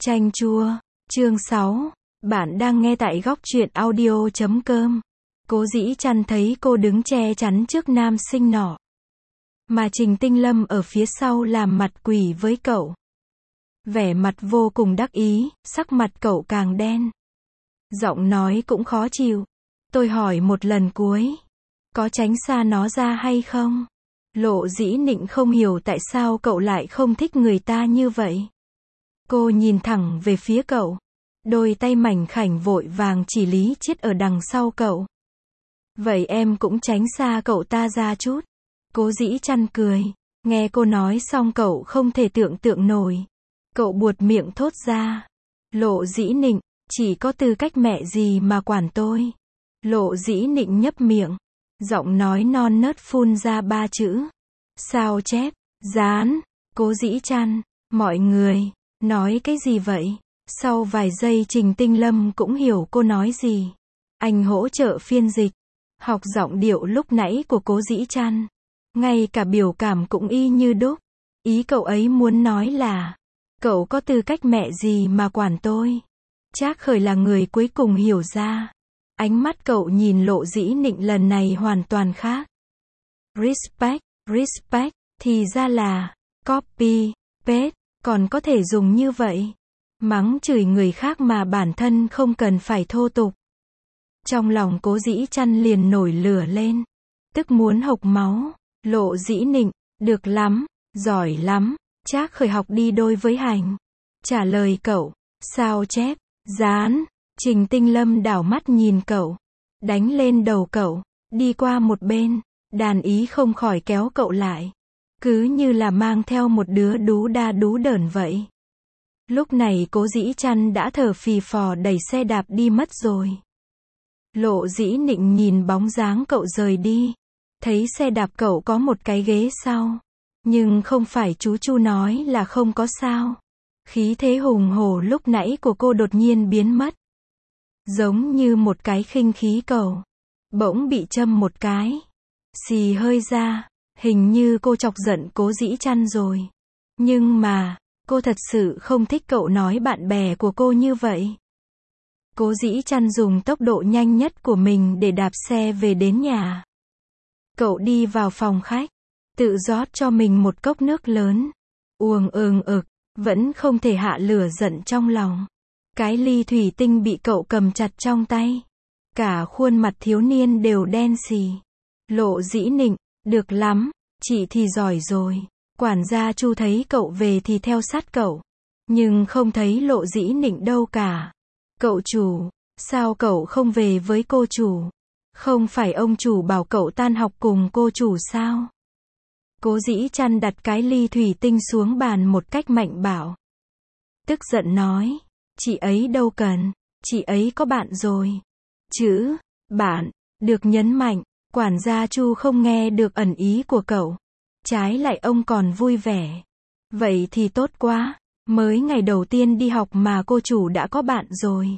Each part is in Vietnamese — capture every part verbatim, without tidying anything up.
Chanh chua, chương sáu. Bạn đang nghe tại góc truyện audio chấm com. Cố Dĩ Chăn thấy cô đứng che chắn trước nam sinh nọ, mà Trình Tinh Lâm ở phía sau làm mặt quỷ với cậu. Vẻ mặt vô cùng đắc ý, sắc mặt cậu càng đen. Giọng nói cũng khó chịu. Tôi hỏi một lần cuối, có tránh xa nó ra hay không? Lộ Dĩ Nịnh không hiểu tại sao cậu lại không thích người ta như vậy. Cô nhìn thẳng về phía cậu. Đôi tay mảnh khảnh vội vàng chỉ Lý Chiết ở đằng sau cậu. Vậy em cũng tránh xa cậu ta ra chút. Cố Dĩ Chăn cười. Nghe cô nói xong cậu không thể tưởng tượng nổi. Cậu buột miệng thốt ra. Lộ Dĩ Nịnh, chỉ có tư cách mẹ gì mà quản tôi. Lộ Dĩ Nịnh nhấp miệng. Giọng nói non nớt phun ra ba chữ. Sao chép, dán. Cố Dĩ Chăn, mọi người, nói cái gì vậy? Sau vài giây Trình Tinh Lâm cũng hiểu cô nói gì. Anh hỗ trợ phiên dịch. Học giọng điệu lúc nãy của Cố Dĩ Chăn. Ngay cả biểu cảm cũng y như đúc. Ý cậu ấy muốn nói là, cậu có tư cách mẹ gì mà quản tôi? Trác Khởi là người cuối cùng hiểu ra. Ánh mắt cậu nhìn Lộ Dĩ Nịnh lần này hoàn toàn khác. Respect, respect, thì ra là, copy, paste, còn có thể dùng như vậy. Mắng chửi người khác mà bản thân không cần phải thô tục. Trong lòng Cố Dĩ Chăn liền nổi lửa lên. Tức muốn hộc máu. Lộ Dĩ Nịnh, được lắm, giỏi lắm. Trác Khởi học đi đôi với hành. Trả lời cậu, sao chép, dán. Trình Tinh Lâm đảo mắt nhìn cậu. Đánh lên đầu cậu. Đi qua một bên. Đàn ý không khỏi kéo cậu lại. Cứ như là mang theo một đứa đú đa đú đởn vậy. Lúc này Cố Dĩ Chăn đã thở phì phò đẩy xe đạp đi mất rồi. Lộ Dĩ Nịnh nhìn bóng dáng cậu rời đi. Thấy xe đạp cậu có một cái ghế sau. Nhưng không phải chú Chu nói là không có sao. Khí thế hùng hổ lúc nãy của cô đột nhiên biến mất. Giống như một cái khinh khí cầu. Bỗng bị châm một cái. Xì hơi ra. Hình như cô chọc giận Cố Dĩ Chăn rồi. Nhưng mà, cô thật sự không thích cậu nói bạn bè của cô như vậy. Cố Dĩ Chăn dùng tốc độ nhanh nhất của mình để đạp xe về đến nhà. Cậu đi vào phòng khách. Tự rót cho mình một cốc nước lớn. Uống ừng ực. Vẫn không thể hạ lửa giận trong lòng. Cái ly thủy tinh bị cậu cầm chặt trong tay. Cả khuôn mặt thiếu niên đều đen xì. Lộ Dĩ Nịnh, được lắm, chị thì giỏi rồi. Quản gia Chu thấy cậu về thì theo sát cậu. Nhưng không thấy Lộ Dĩ Nịnh đâu cả. Cậu chủ, sao cậu không về với cô chủ? Không phải ông chủ bảo cậu tan học cùng cô chủ sao? Cố Dĩ Chăn đặt cái ly thủy tinh xuống bàn một cách mạnh bạo. Tức giận nói, chị ấy đâu cần, chị ấy có bạn rồi. Chữ, bạn, được nhấn mạnh, quản gia Chu không nghe được ẩn ý của cậu. Trái lại ông còn vui vẻ. Vậy thì tốt quá, mới ngày đầu tiên đi học mà cô chủ đã có bạn rồi.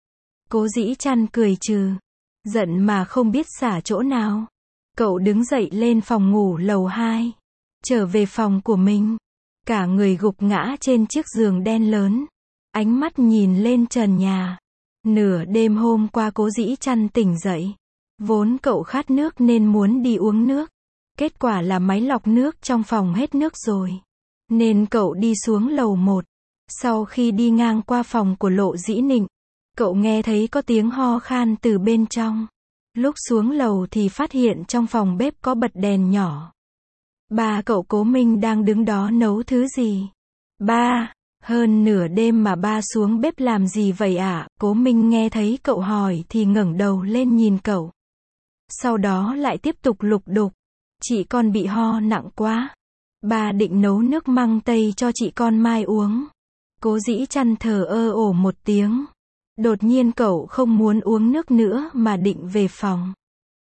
Cố Dĩ Chăn cười trừ, giận mà không biết xả chỗ nào. Cậu đứng dậy lên phòng ngủ lầu hai, trở về phòng của mình. Cả người gục ngã trên chiếc giường đen lớn. Ánh mắt nhìn lên trần nhà. Nửa đêm hôm qua Cố Dĩ Chăn tỉnh dậy. Vốn cậu khát nước nên muốn đi uống nước. Kết quả là máy lọc nước trong phòng hết nước rồi. Nên cậu đi xuống lầu một. Sau khi đi ngang qua phòng của Lộ Dĩ Nịnh, cậu nghe thấy có tiếng ho khan từ bên trong. Lúc xuống lầu thì phát hiện trong phòng bếp có bật đèn nhỏ. Ba cậu Cố Minh đang đứng đó nấu thứ gì? Ba, hơn nửa đêm mà ba xuống bếp làm gì vậy ạ? À? Cố Minh nghe thấy cậu hỏi thì ngẩng đầu lên nhìn cậu. Sau đó lại tiếp tục lục đục. Chị con bị ho nặng quá. Ba định nấu nước măng tây cho chị con mai uống. Cố Dĩ Chăn thờ ơ ổ một tiếng. Đột nhiên cậu không muốn uống nước nữa mà định về phòng.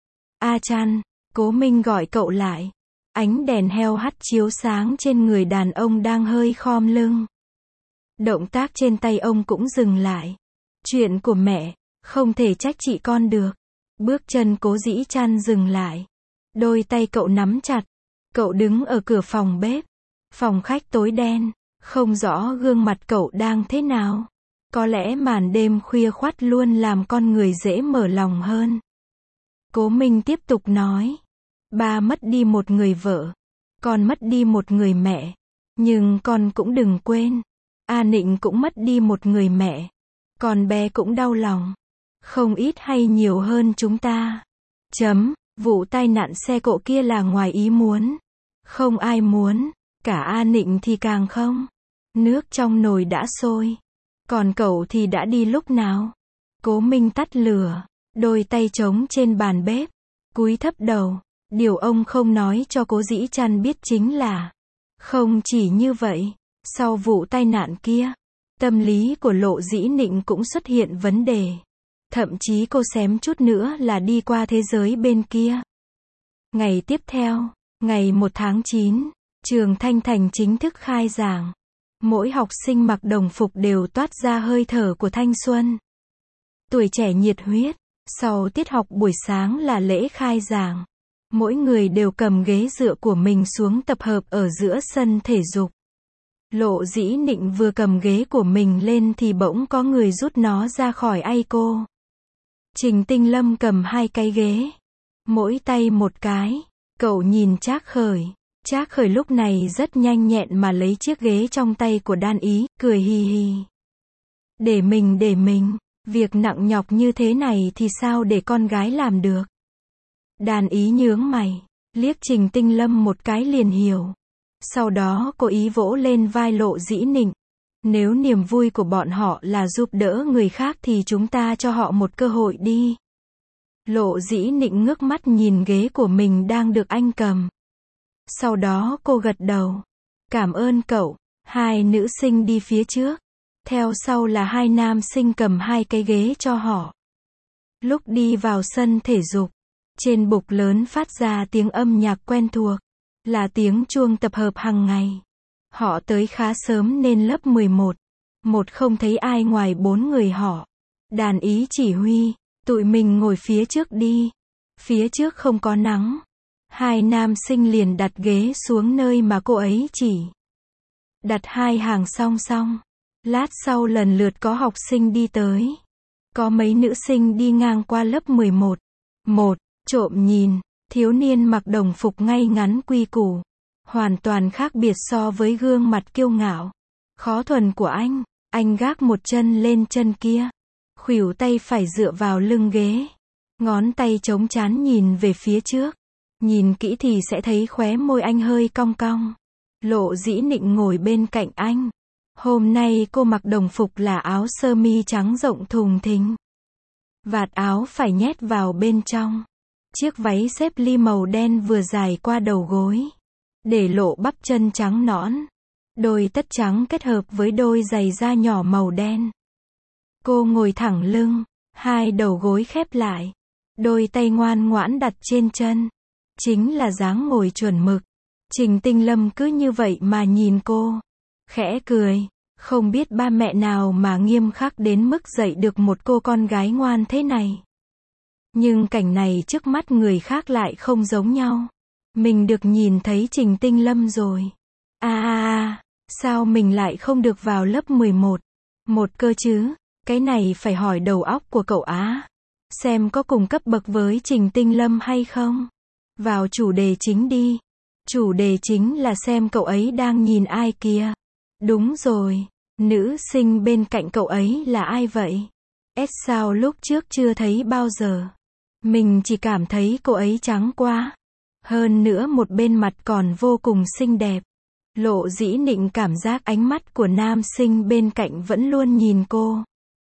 A Chăn, Cố Minh gọi cậu lại. Ánh đèn heo hắt chiếu sáng trên người đàn ông đang hơi khom lưng. Động tác trên tay ông cũng dừng lại. Chuyện của mẹ, không thể trách chị con được. Bước chân Cố Dĩ Chăn dừng lại. Đôi tay cậu nắm chặt. Cậu đứng ở cửa phòng bếp. Phòng khách tối đen. Không rõ gương mặt cậu đang thế nào. Có lẽ màn đêm khuya khoắt luôn làm con người dễ mở lòng hơn. Cố Minh tiếp tục nói. Ba mất đi một người vợ. Con mất đi một người mẹ. Nhưng con cũng đừng quên. A Nịnh cũng mất đi một người mẹ. Con bé cũng đau lòng. Không ít hay nhiều hơn chúng ta. Chấm. Vụ tai nạn xe cộ kia là ngoài ý muốn. Không ai muốn. Cả A Nịnh thì càng không. Nước trong nồi đã sôi. Còn cậu thì đã đi lúc nào? Cố Minh tắt lửa. Đôi tay trống trên bàn bếp. Cúi thấp đầu. Điều ông không nói cho Cố Dĩ Trăn biết chính là. Không chỉ như vậy. Sau vụ tai nạn kia. Tâm lý của Lộ Dĩ Nịnh cũng xuất hiện vấn đề. Thậm chí cô xém chút nữa là đi qua thế giới bên kia. Ngày tiếp theo. Ngày một tháng chín. Trường Thanh Thành chính thức khai giảng. Mỗi học sinh mặc đồng phục đều toát ra hơi thở của thanh xuân. Tuổi trẻ nhiệt huyết. Sau tiết học buổi sáng là lễ khai giảng. Mỗi người đều cầm ghế dựa của mình xuống tập hợp ở giữa sân thể dục. Lộ Dĩ Nịnh vừa cầm ghế của mình lên thì bỗng có người rút nó ra khỏi tay cô. Trình Tinh Lâm cầm hai cái ghế. Mỗi tay một cái. Cậu nhìn Trác Khởi. Trác Khởi lúc này rất nhanh nhẹn mà lấy chiếc ghế trong tay của Đan Ý, cười hì hì. Để mình để mình, việc nặng nhọc như thế này thì sao để con gái làm được. Đan Ý nhướng mày, liếc Trình Tinh Lâm một cái liền hiểu. Sau đó cô ý vỗ lên vai Lộ Dĩ Nịnh. Nếu niềm vui của bọn họ là giúp đỡ người khác thì chúng ta cho họ một cơ hội đi. Lộ Dĩ Nịnh ngước mắt nhìn ghế của mình đang được anh cầm. Sau đó cô gật đầu. Cảm ơn cậu. Hai nữ sinh đi phía trước. Theo sau là hai nam sinh cầm hai cái ghế cho họ. Lúc đi vào sân thể dục, trên bục lớn phát ra tiếng âm nhạc quen thuộc. Là tiếng chuông tập hợp hàng ngày. Họ tới khá sớm nên lớp mười một. Một không thấy ai ngoài bốn người họ. Đàn Ý chỉ huy. Tụi mình ngồi phía trước đi. Phía trước không có nắng. Hai nam sinh liền đặt ghế xuống nơi mà cô ấy chỉ. Đặt hai hàng song song. Lát sau lần lượt có học sinh đi tới. Có mấy nữ sinh đi ngang qua lớp mười một. Một, trộm nhìn, thiếu niên mặc đồng phục ngay ngắn quy củ. Hoàn toàn khác biệt so với gương mặt kiêu ngạo. Khó thuần của anh. Anh gác một chân lên chân kia. Khuỷu tay phải dựa vào lưng ghế. Ngón tay chống trán nhìn về phía trước. Nhìn kỹ thì sẽ thấy khóe môi anh hơi cong cong. Lộ Dĩ Nịnh ngồi bên cạnh anh. Hôm nay cô mặc đồng phục là áo sơ mi trắng rộng thùng thình. Vạt áo phải nhét vào bên trong. Chiếc váy xếp ly màu đen vừa dài qua đầu gối. Để lộ bắp chân trắng nõn. Đôi tất trắng kết hợp với đôi giày da nhỏ màu đen. Cô ngồi thẳng lưng. Hai đầu gối khép lại. Đôi tay ngoan ngoãn đặt trên chân. Chính là dáng ngồi chuẩn mực. Trình Tinh Lâm cứ như vậy mà nhìn cô. Khẽ cười. Không biết ba mẹ nào mà nghiêm khắc đến mức dạy được một cô con gái ngoan thế này. Nhưng cảnh này trước mắt người khác lại không giống nhau. Mình được nhìn thấy Trình Tinh Lâm rồi. À à à, sao mình lại không được vào lớp mười một? Một cơ chứ, cái này phải hỏi đầu óc của cậu á. Xem có cùng cấp bậc với Trình Tinh Lâm hay không? Vào chủ đề chính đi. Chủ đề chính là xem cậu ấy đang nhìn ai kìa. Đúng rồi, nữ sinh bên cạnh cậu ấy là ai vậy? S sao lúc trước chưa thấy bao giờ. Mình chỉ cảm thấy cô ấy trắng quá. Hơn nữa một bên mặt còn vô cùng xinh đẹp. Lộ Dĩ Nịnh cảm giác ánh mắt của nam sinh bên cạnh vẫn luôn nhìn cô.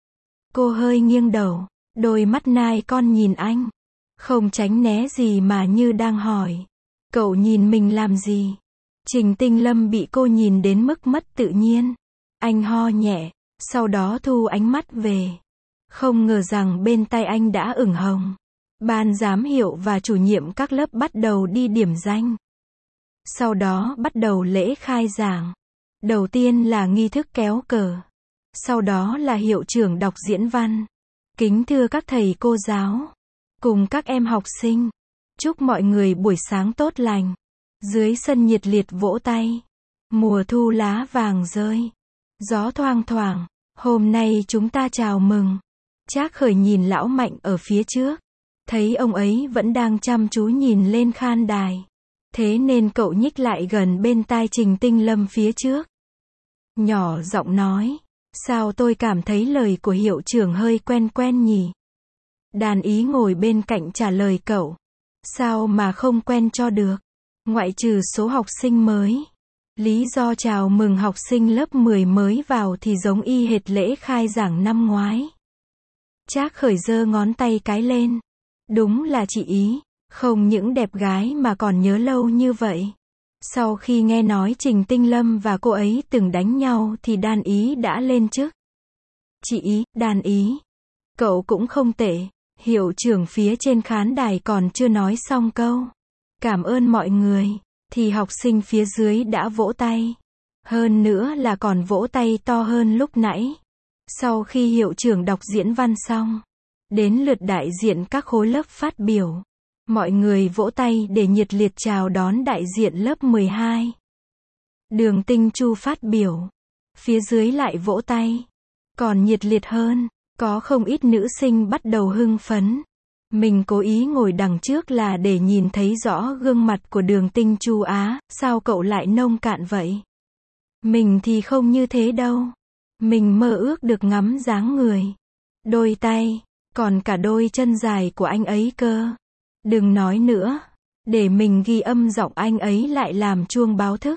Cô hơi nghiêng đầu, đôi mắt nai con nhìn anh. Không tránh né gì mà như đang hỏi. Cậu nhìn mình làm gì? Trình Tinh Lâm bị cô nhìn đến mức mất tự nhiên. Anh ho nhẹ, sau đó thu ánh mắt về. Không ngờ rằng bên tay anh đã ửng hồng. Ban giám hiệu và chủ nhiệm các lớp bắt đầu đi điểm danh. Sau đó bắt đầu lễ khai giảng. Đầu tiên là nghi thức kéo cờ. Sau đó là hiệu trưởng đọc diễn văn. Kính thưa các thầy cô giáo. Cùng các em học sinh. Chúc mọi người buổi sáng tốt lành. Dưới sân nhiệt liệt vỗ tay. Mùa thu lá vàng rơi. Gió thoang thoảng. Hôm nay chúng ta chào mừng. Trác Khởi nhìn lão Mạnh ở phía trước. Thấy ông ấy vẫn đang chăm chú nhìn lên khan đài. Thế nên cậu nhích lại gần bên tai Trình Tinh Lâm phía trước. Nhỏ giọng nói. Sao tôi cảm thấy lời của hiệu trưởng hơi quen quen nhỉ? Đàn ý ngồi bên cạnh trả lời cậu. Sao mà không quen cho được? Ngoại trừ số học sinh mới. Lý do chào mừng học sinh lớp mười mới vào thì giống y hệt lễ khai giảng năm ngoái. Trác Khởi giơ ngón tay cái lên. Đúng là chị ý, không những đẹp gái mà còn nhớ lâu như vậy. Sau khi nghe nói Trình Tinh Lâm và cô ấy từng đánh nhau thì Đan Ý đã lên chức. Chị ý, Đan Ý. Cậu cũng không tệ. Hiệu trưởng phía trên khán đài còn chưa nói xong câu cảm ơn mọi người, thì học sinh phía dưới đã vỗ tay. Hơn nữa là còn vỗ tay to hơn lúc nãy. Sau khi hiệu trưởng đọc diễn văn xong, đến lượt đại diện các khối lớp phát biểu. Mọi người vỗ tay để nhiệt liệt chào đón đại diện lớp mười hai. Đường Tinh Chu phát biểu. Phía dưới lại vỗ tay. Còn nhiệt liệt hơn, có không ít nữ sinh bắt đầu hưng phấn. Mình cố ý ngồi đằng trước là để nhìn thấy rõ gương mặt của Đường Tinh Chu á, sao cậu lại nông cạn vậy? Mình thì không như thế đâu. Mình mơ ước được ngắm dáng người, đôi tay, còn cả đôi chân dài của anh ấy cơ. Đừng nói nữa, để mình ghi âm giọng anh ấy lại làm chuông báo thức.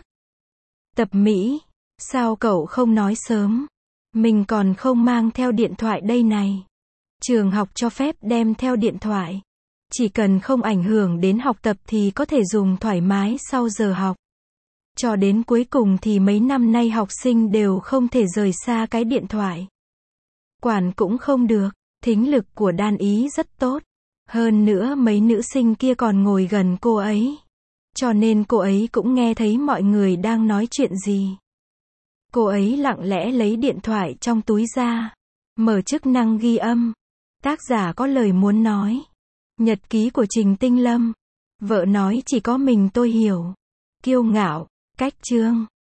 Tập Mỹ, sao cậu không nói sớm? Mình còn không mang theo điện thoại đây này. Trường học cho phép đem theo điện thoại. Chỉ cần không ảnh hưởng đến học tập thì có thể dùng thoải mái sau giờ học. Cho đến cuối cùng thì mấy năm nay học sinh đều không thể rời xa cái điện thoại. Quản cũng không được, thính lực của Đan Ý rất tốt. Hơn nữa mấy nữ sinh kia còn ngồi gần cô ấy. Cho nên cô ấy cũng nghe thấy mọi người đang nói chuyện gì. Cô ấy lặng lẽ lấy điện thoại trong túi ra. Mở chức năng ghi âm. Tác giả có lời muốn nói. Nhật ký của Trình Tinh Lâm. Vợ nói chỉ có mình tôi hiểu. Kiêu ngạo, cách chương.